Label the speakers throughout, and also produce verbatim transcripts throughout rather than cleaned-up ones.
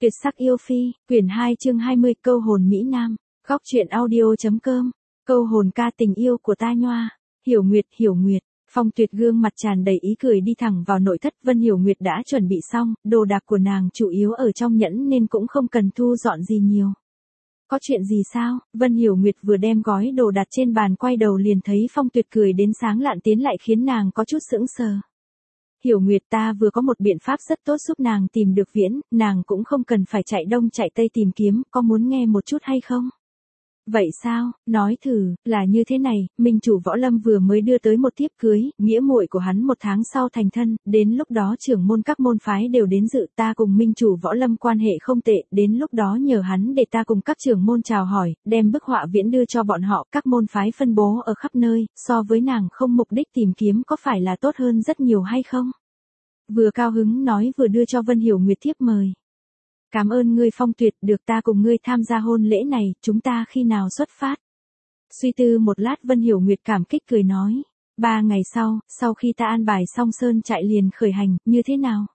Speaker 1: Tuyệt sắc yêu phi, quyển hai chương hai mươi, câu hồn Mỹ Nam, góc truyện audio.com, câu hồn ca tình yêu của ta Nhoa, Hiểu Nguyệt, Hiểu Nguyệt. Phong Tuyệt gương mặt tràn đầy ý cười đi thẳng vào nội thất. Vân Hiểu Nguyệt đã chuẩn bị xong, đồ đạc của nàng chủ yếu ở trong nhẫn nên cũng không cần thu dọn gì nhiều. Có chuyện gì sao? Vân Hiểu Nguyệt vừa đem gói đồ đặt trên bàn quay đầu liền thấy Phong Tuyệt cười đến sáng lạn tiến lại khiến nàng có chút sững sờ. Hiểu Nguyệt, ta vừa có một biện pháp rất tốt giúp nàng tìm được Viễn, nàng cũng không cần phải chạy đông chạy tây tìm kiếm, có muốn nghe một chút hay không? Vậy sao, nói thử, là như thế này, minh chủ Võ Lâm vừa mới đưa tới một thiếp cưới, nghĩa muội của hắn một tháng sau thành thân, đến lúc đó trưởng môn các môn phái đều đến dự, ta cùng minh chủ Võ Lâm quan hệ không tệ, đến lúc đó nhờ hắn để ta cùng các trưởng môn chào hỏi, đem bức họa Viễn đưa cho bọn họ, các môn phái phân bố ở khắp nơi, so với nàng không mục đích tìm kiếm có phải là tốt hơn rất nhiều hay không? Vừa cao hứng nói vừa đưa cho Vân Hiểu Nguyệt thiếp mời. Cảm ơn ngươi Phong Tuyệt, được ta cùng ngươi tham gia hôn lễ này, chúng ta khi nào xuất phát? Suy tư một lát Vân Hiểu Nguyệt cảm kích cười nói. Ba ngày sau, sau khi ta an bài xong sơn chạy liền khởi hành, như thế nào?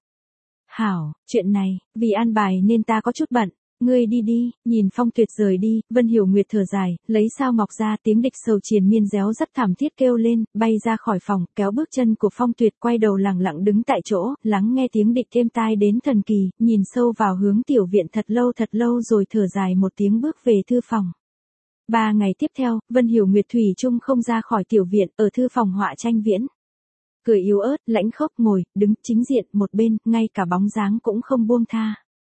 Speaker 1: Hảo, chuyện này, vì an bài nên ta có chút bận, ngươi đi đi, nhìn Phong Tuyệt rời đi, Vân Hiểu Nguyệt thở dài, lấy sao ngọc ra tiếng địch sầu triền miên réo rất thảm thiết kêu lên, bay ra khỏi phòng, kéo bước chân của Phong Tuyệt quay đầu lẳng lặng đứng tại chỗ, lắng nghe tiếng địch êm tai đến thần kỳ, nhìn sâu vào hướng tiểu viện thật lâu thật lâu rồi thở dài một tiếng bước về thư phòng. Ba ngày tiếp theo, Vân Hiểu Nguyệt thủy chung không ra khỏi tiểu viện, ở thư phòng họa tranh Viễn. Cười yếu ớt, lãnh khốc ngồi, đứng chính diện một bên, ngay cả bóng dáng cũng không buông tha.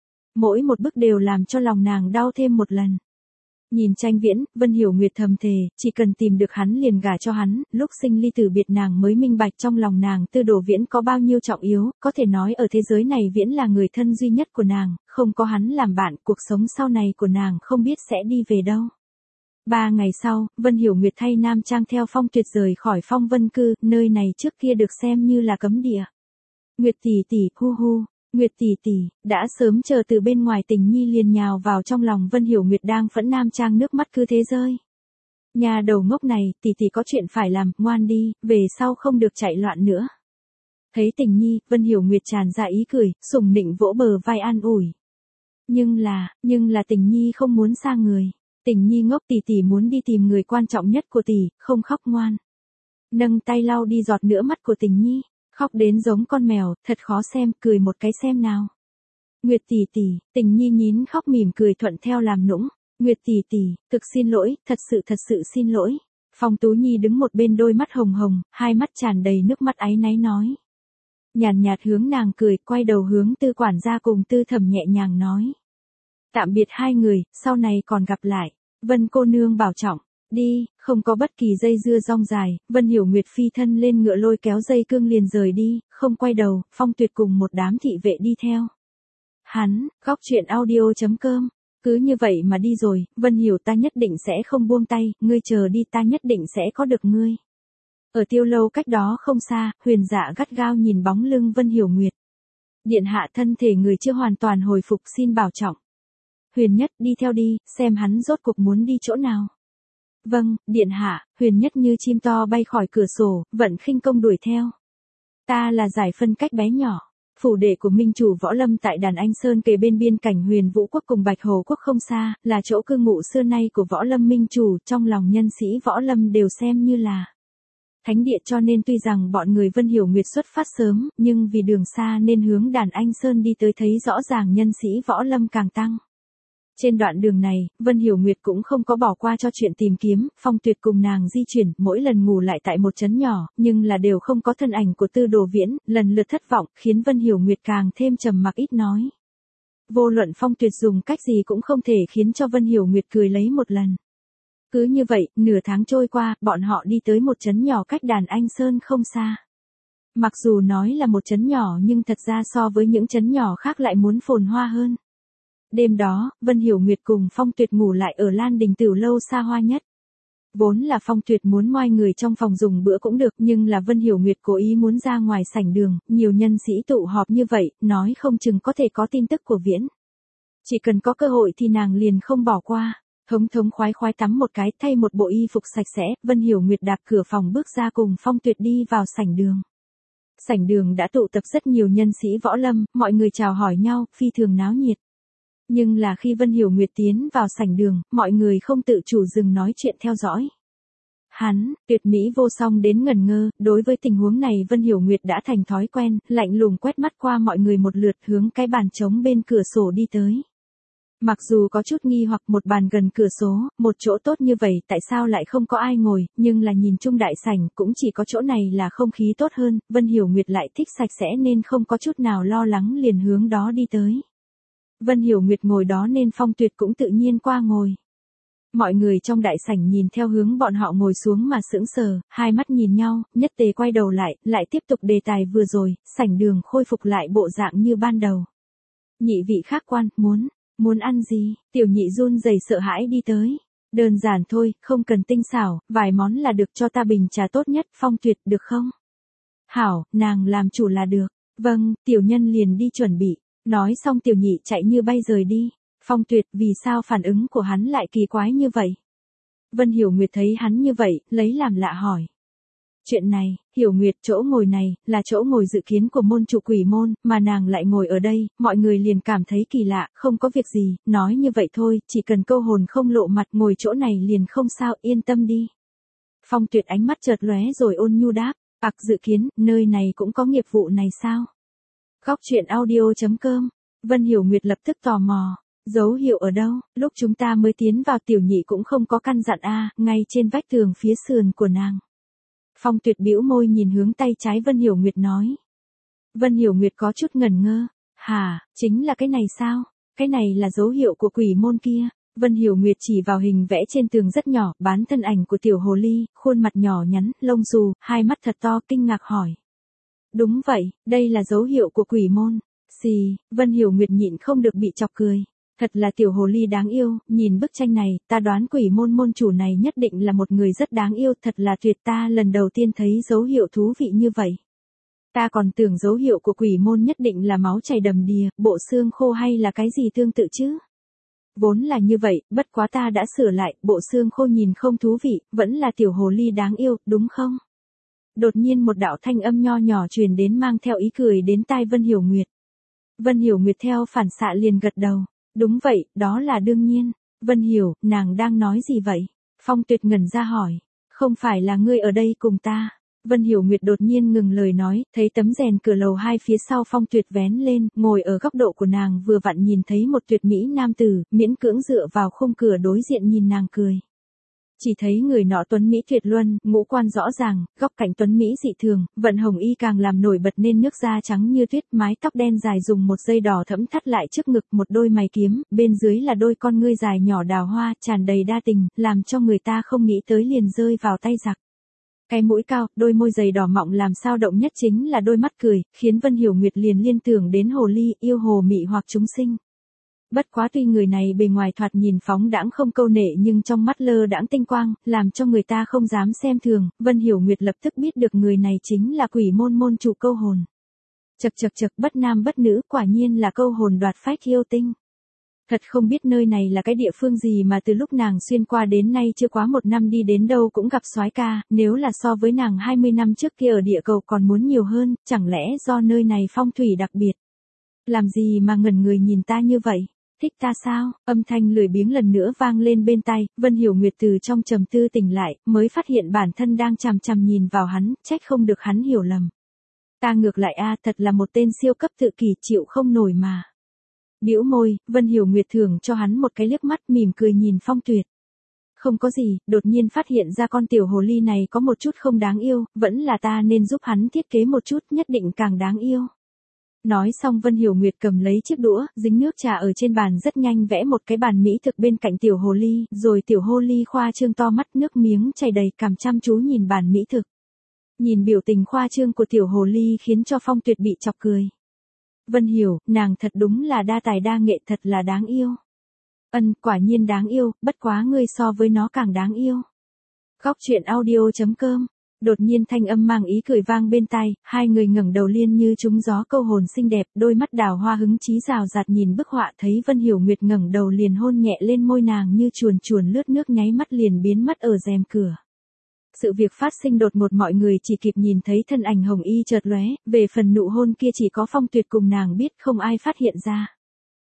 Speaker 1: Mỗi một bức đều làm cho lòng nàng đau thêm một lần. Nhìn tranh Viễn, Vân Hiểu Nguyệt thầm thề, chỉ cần tìm được hắn liền gả cho hắn, lúc sinh ly tử biệt nàng mới minh bạch trong lòng nàng Tư Đồ Viễn có bao nhiêu trọng yếu, có thể nói ở thế giới này Viễn là người thân duy nhất của nàng, không có hắn làm bạn, cuộc sống sau này của nàng không biết sẽ đi về đâu. Ba ngày sau, Vân Hiểu Nguyệt thay nam trang theo Phong Tuyệt rời khỏi Phong Vân Cư, nơi này trước kia được xem như là cấm địa. Nguyệt tỷ tỷ, hu hu. Nguyệt tỷ tỷ, đã sớm chờ từ bên ngoài Tình Nhi liền nhào vào trong lòng Vân Hiểu Nguyệt đang phẫn nam trang nước mắt cứ thế rơi. Nhà đầu ngốc này, tỷ tỷ có chuyện phải làm, ngoan đi, về sau không được chạy loạn nữa. Thấy Tình Nhi, Vân Hiểu Nguyệt tràn ra ý cười, sủng nịnh vỗ bờ vai an ủi. Nhưng là, nhưng là Tình Nhi không muốn xa người. Tình Nhi ngốc, tỷ tỷ muốn đi tìm người quan trọng nhất của tỷ, không khóc ngoan. Nâng tay lau đi giọt nữa mắt của Tình Nhi. Khóc đến giống con mèo, thật khó xem, cười một cái xem nào. Nguyệt tỷ tỷ, Tình Nhi nhín khóc mỉm cười thuận theo làm nũng. Nguyệt tỷ tỷ, thực xin lỗi, thật sự thật sự xin lỗi. Phong Tú Nhi đứng một bên đôi mắt hồng hồng, hai mắt tràn đầy nước mắt áy náy nói. Nhàn nhạt hướng nàng cười, quay đầu hướng Tư quản gia cùng Tư Thẩm nhẹ nhàng nói. Tạm biệt hai người, sau này còn gặp lại. Vân cô nương bảo trọng. Đi, không có bất kỳ dây dưa rong dài, Vân Hiểu Nguyệt phi thân lên ngựa lôi kéo dây cương liền rời đi, không quay đầu, Phong Tuyệt cùng một đám thị vệ đi theo. Hắn, góc truyện audio.com, cứ như vậy mà đi rồi, Vân Hiểu ta nhất định sẽ không buông tay, ngươi chờ đi ta nhất định sẽ có được ngươi. Ở Tiêu Lâu cách đó không xa, Huyền Dạ gắt gao nhìn bóng lưng Vân Hiểu Nguyệt. Điện hạ thân thể người chưa hoàn toàn hồi phục xin bảo trọng. Huyền Nhất đi theo đi, xem hắn rốt cuộc muốn đi chỗ nào. Vâng, điện hạ, Huyền Nhất như chim to bay khỏi cửa sổ, vận khinh công đuổi theo. Ta là giải phân cách bé nhỏ. Phủ đệ của minh chủ Võ Lâm tại Đàn Anh Sơn kề bên biên cảnh Huyền Vũ Quốc cùng Bạch Hồ Quốc không xa, là chỗ cư ngụ xưa nay của Võ Lâm minh chủ, trong lòng nhân sĩ Võ Lâm đều xem như là thánh địa, cho nên tuy rằng bọn người Vân Hiểu Nguyệt xuất phát sớm, nhưng vì đường xa nên hướng Đàn Anh Sơn đi tới thấy rõ ràng nhân sĩ Võ Lâm càng tăng. Trên đoạn đường này, Vân Hiểu Nguyệt cũng không có bỏ qua cho chuyện tìm kiếm, Phong Tuyệt cùng nàng di chuyển, mỗi lần ngủ lại tại một trấn nhỏ, nhưng là đều không có thân ảnh của Tư Đồ Viễn, lần lượt thất vọng, khiến Vân Hiểu Nguyệt càng thêm trầm mặc ít nói. Vô luận Phong Tuyệt dùng cách gì cũng không thể khiến cho Vân Hiểu Nguyệt cười lấy một lần. Cứ như vậy, nửa tháng trôi qua, bọn họ đi tới một trấn nhỏ cách Đàn Anh Sơn không xa. Mặc dù nói là một trấn nhỏ nhưng thật ra so với những trấn nhỏ khác lại muốn phồn hoa hơn. Đêm đó, Vân Hiểu Nguyệt cùng Phong Tuyệt ngủ lại ở Lan Đình Tửu Lâu xa hoa nhất. Vốn là Phong Tuyệt muốn ngoai người trong phòng dùng bữa cũng được, nhưng là Vân Hiểu Nguyệt cố ý muốn ra ngoài sảnh đường, nhiều nhân sĩ tụ họp như vậy, nói không chừng có thể có tin tức của Viễn. Chỉ cần có cơ hội thì nàng liền không bỏ qua. Thống thống khoái khoái tắm một cái, thay một bộ y phục sạch sẽ, Vân Hiểu Nguyệt đạp cửa phòng bước ra cùng Phong Tuyệt đi vào sảnh đường. Sảnh đường đã tụ tập rất nhiều nhân sĩ Võ Lâm, mọi người chào hỏi nhau, phi thường náo nhiệt. Nhưng là khi Vân Hiểu Nguyệt tiến vào sảnh đường, mọi người không tự chủ dừng nói chuyện theo dõi. Hắn, tuyệt mỹ vô song đến ngẩn ngơ, đối với tình huống này Vân Hiểu Nguyệt đã thành thói quen, lạnh lùng quét mắt qua mọi người một lượt hướng cái bàn trống bên cửa sổ đi tới. Mặc dù có chút nghi hoặc một bàn gần cửa sổ, một chỗ tốt như vậy tại sao lại không có ai ngồi, nhưng là nhìn chung đại sảnh cũng chỉ có chỗ này là không khí tốt hơn, Vân Hiểu Nguyệt lại thích sạch sẽ nên không có chút nào lo lắng liền hướng đó đi tới. Vân Hiểu Nguyệt ngồi đó nên Phong Tuyệt cũng tự nhiên qua ngồi. Mọi người trong đại sảnh nhìn theo hướng bọn họ ngồi xuống mà sững sờ, hai mắt nhìn nhau, nhất tề quay đầu lại, lại tiếp tục đề tài vừa rồi, sảnh đường khôi phục lại bộ dạng như ban đầu. Nhị vị khác quan, muốn, muốn ăn gì? Tiểu nhị run rẩy sợ hãi đi tới. Đơn giản thôi, không cần tinh xảo, vài món là được, cho ta bình trà tốt nhất. Phong Tuyệt, được không? Hảo, nàng làm chủ là được. Vâng, tiểu nhân liền đi chuẩn bị. Nói xong tiểu nhị chạy như bay rời đi. Phong Tuyệt, vì sao phản ứng của hắn lại kỳ quái như vậy? Vân Hiểu Nguyệt thấy hắn như vậy, lấy làm lạ hỏi. Chuyện này, Hiểu Nguyệt, chỗ ngồi này, là chỗ ngồi dự kiến của môn chủ Quỷ môn, mà nàng lại ngồi ở đây, mọi người liền cảm thấy kỳ lạ, không có việc gì, nói như vậy thôi, chỉ cần câu hồn không lộ mặt ngồi chỗ này liền không sao, yên tâm đi. Phong Tuyệt ánh mắt chợt lóe rồi ôn nhu đáp, ặc dự kiến, nơi này cũng có nghiệp vụ này sao? Góc truyện audio chấm com, Vân Hiểu Nguyệt lập tức tò mò. Dấu hiệu ở đâu? Lúc chúng ta mới tiến vào tiểu nhị cũng không có căn dặn a, à, ngay trên vách tường phía sườn của nàng. Phong Tuyệt bĩu môi nhìn hướng tay trái Vân Hiểu Nguyệt nói. Vân Hiểu Nguyệt có chút ngẩn ngơ. Hả, chính là cái này sao? Cái này là dấu hiệu của quỷ môn kia. Vân Hiểu Nguyệt chỉ vào hình vẽ trên tường rất nhỏ, bán thân ảnh của tiểu hồ ly, khuôn mặt nhỏ nhắn, lông xù, hai mắt thật to, kinh ngạc hỏi. Đúng vậy, đây là dấu hiệu của quỷ môn. Xì, Vân Hiểu Nguyệt nhịn không được bị chọc cười. Thật là tiểu hồ ly đáng yêu, nhìn bức tranh này, ta đoán quỷ môn môn chủ này nhất định là một người rất đáng yêu, thật là tuyệt, ta lần đầu tiên thấy dấu hiệu thú vị như vậy. Ta còn tưởng dấu hiệu của quỷ môn nhất định là máu chảy đầm đìa, bộ xương khô hay là cái gì tương tự chứ. Vốn là như vậy, bất quá ta đã sửa lại, bộ xương khô nhìn không thú vị, vẫn là tiểu hồ ly đáng yêu, đúng không? Đột nhiên một đạo thanh âm nho nhỏ truyền đến mang theo ý cười đến tai Vân Hiểu Nguyệt. Vân Hiểu Nguyệt theo phản xạ liền gật đầu. Đúng vậy, đó là đương nhiên. Vân Hiểu, nàng đang nói gì vậy? Phong Tuyệt ngẩn ra hỏi. Không phải là ngươi ở đây cùng ta. Vân Hiểu Nguyệt đột nhiên ngừng lời nói, thấy tấm rèn cửa lầu hai phía sau Phong Tuyệt vén lên, ngồi ở góc độ của nàng vừa vặn nhìn thấy một tuyệt mỹ nam tử, miễn cưỡng dựa vào khung cửa đối diện nhìn nàng cười. Chỉ thấy người nọ tuấn mỹ tuyệt luân, ngũ quan rõ ràng, góc cạnh tuấn mỹ dị thường, vận hồng y càng làm nổi bật nên nước da trắng như tuyết, mái tóc đen dài dùng một dây đỏ thẫm thắt lại trước ngực, một đôi mày kiếm, bên dưới là đôi con ngươi dài nhỏ đào hoa, tràn đầy đa tình, làm cho người ta không nghĩ tới liền rơi vào tay giặc. Cái mũi cao, đôi môi dày đỏ mọng làm sao động nhất chính là đôi mắt cười, khiến Vân Hiểu Nguyệt liền liên tưởng đến hồ ly, yêu hồ mị hoặc chúng sinh. Bất quá tuy người này bề ngoài thoạt nhìn phóng đãng không câu nệ nhưng trong mắt lơ đãng tinh quang, làm cho người ta không dám xem thường, Vân Hiểu Nguyệt lập tức biết được người này chính là quỷ môn môn chủ câu hồn. Chật chật chật, bất nam bất nữ, quả nhiên là câu hồn đoạt phách yêu tinh. Thật không biết nơi này là cái địa phương gì mà từ lúc nàng xuyên qua đến nay chưa quá một năm đi đến đâu cũng gặp soái ca, nếu là so với nàng hai mươi năm trước kia ở địa cầu còn muốn nhiều hơn, chẳng lẽ do nơi này phong thủy đặc biệt. Làm gì mà ngẩn người nhìn ta như vậy? Thích ta sao? Âm thanh lười biếng lần nữa vang lên bên tai, Vân Hiểu Nguyệt từ trong trầm tư tỉnh lại, mới phát hiện bản thân đang chằm chằm nhìn vào hắn, trách không được hắn hiểu lầm. Ta ngược lại a, thật là một tên siêu cấp tự kỷ, chịu không nổi mà. Bĩu môi, Vân Hiểu Nguyệt thưởng cho hắn một cái liếc mắt, mỉm cười nhìn Phong Tuyệt. Không có gì, đột nhiên phát hiện ra con tiểu hồ ly này có một chút không đáng yêu, vẫn là ta nên giúp hắn thiết kế một chút, nhất định càng đáng yêu. Nói xong Vân Hiểu Nguyệt cầm lấy chiếc đũa, dính nước trà ở trên bàn rất nhanh vẽ một cái bàn mỹ thực bên cạnh tiểu hồ ly, rồi tiểu hồ ly khoa trương to mắt, nước miếng chảy đầy, cảm chăm chú nhìn bàn mỹ thực. Nhìn biểu tình khoa trương của tiểu hồ ly khiến cho Phong Tuyệt bị chọc cười. Vân Hiểu, nàng thật đúng là đa tài đa nghệ, thật là đáng yêu. Ân, quả nhiên đáng yêu, bất quá ngươi so với nó càng đáng yêu. Góc truyện audio chấm com. Đột nhiên thanh âm mang ý cười vang bên tai, hai người ngẩng đầu liên như trúng gió, câu hồn xinh đẹp, đôi mắt đào hoa hứng chí rào rạt nhìn bức họa, thấy Vân Hiểu Nguyệt ngẩng đầu liền hôn nhẹ lên môi nàng như chuồn chuồn lướt nước, nháy mắt liền biến mất ở rèm cửa. Sự việc phát sinh đột ngột, mọi người chỉ kịp nhìn thấy thân ảnh hồng y chợt lóe, về phần nụ hôn kia chỉ có Phong Tuyệt cùng nàng biết, không ai phát hiện ra.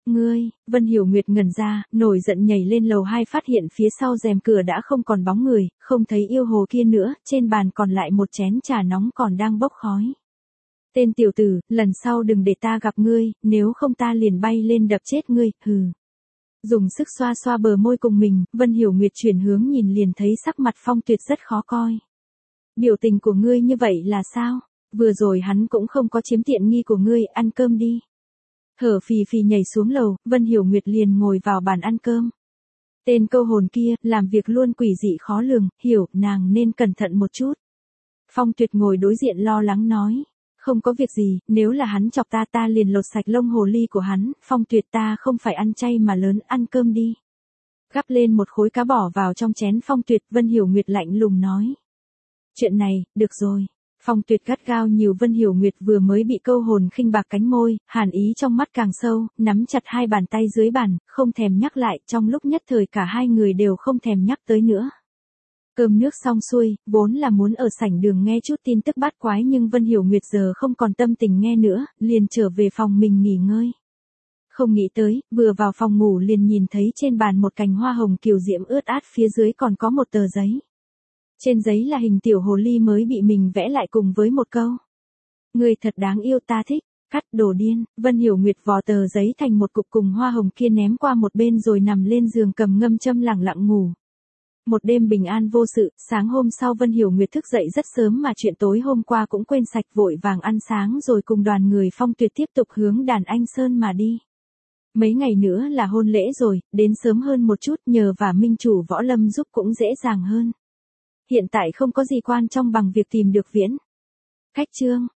Speaker 1: Ngươi, Vân Hiểu Nguyệt ngẩn ra, nổi giận nhảy lên lầu hai phát hiện phía sau rèm cửa đã không còn bóng người, không thấy yêu hồ kia nữa, trên bàn còn lại một chén trà nóng còn đang bốc khói. Tên tiểu tử, lần sau đừng để ta gặp ngươi, nếu không ta liền bay lên đập chết ngươi, hừ. Dùng sức xoa xoa bờ môi cùng mình, Vân Hiểu Nguyệt chuyển hướng nhìn liền thấy sắc mặt Phong Tuyệt rất khó coi. Biểu tình của ngươi như vậy là sao? Vừa rồi hắn cũng không có chiếm tiện nghi của ngươi, ăn cơm đi. Thở phì phì nhảy xuống lầu, Vân Hiểu Nguyệt liền ngồi vào bàn ăn cơm. Tên câu hồn kia, làm việc luôn quỷ dị khó lường, hiểu, nàng nên cẩn thận một chút. Phong Tuyệt ngồi đối diện lo lắng nói. Không có việc gì, nếu là hắn chọc ta ta liền lột sạch lông hồ ly của hắn, Phong Tuyệt ta không phải ăn chay mà lớn, ăn cơm đi. Gắp lên một khối cá bỏ vào trong chén Phong Tuyệt, Vân Hiểu Nguyệt lạnh lùng nói. Chuyện này, được rồi. Phong Tuyệt gắt gao nhiều Vân Hiểu Nguyệt vừa mới bị câu hồn khinh bạc cánh môi, hàn ý trong mắt càng sâu, nắm chặt hai bàn tay dưới bàn, không thèm nhắc lại, trong lúc nhất thời cả hai người đều không thèm nhắc tới nữa. Cơm nước xong xuôi, vốn là muốn ở sảnh đường nghe chút tin tức bát quái nhưng Vân Hiểu Nguyệt giờ không còn tâm tình nghe nữa, liền trở về phòng mình nghỉ ngơi. Không nghĩ tới, vừa vào phòng ngủ liền nhìn thấy trên bàn một cành hoa hồng kiều diễm ướt át, phía dưới còn có một tờ giấy. Trên giấy là hình tiểu hồ ly mới bị mình vẽ lại cùng với một câu. Người thật đáng yêu, ta thích. Cắt, đồ điên. Vân Hiểu Nguyệt vò tờ giấy thành một cục cùng hoa hồng kia ném qua một bên rồi nằm lên giường cầm ngâm châm lẳng lặng ngủ. Một đêm bình an vô sự, sáng hôm sau Vân Hiểu Nguyệt thức dậy rất sớm mà chuyện tối hôm qua cũng quên sạch, vội vàng ăn sáng rồi cùng đoàn người Phong Tuyệt tiếp tục hướng Đàn Anh Sơn mà đi. Mấy ngày nữa là hôn lễ rồi, đến sớm hơn một chút nhờ và minh chủ Võ Lâm giúp cũng dễ dàng hơn. Hiện tại không có gì quan trọng bằng việc tìm được Viễn Khách Trương.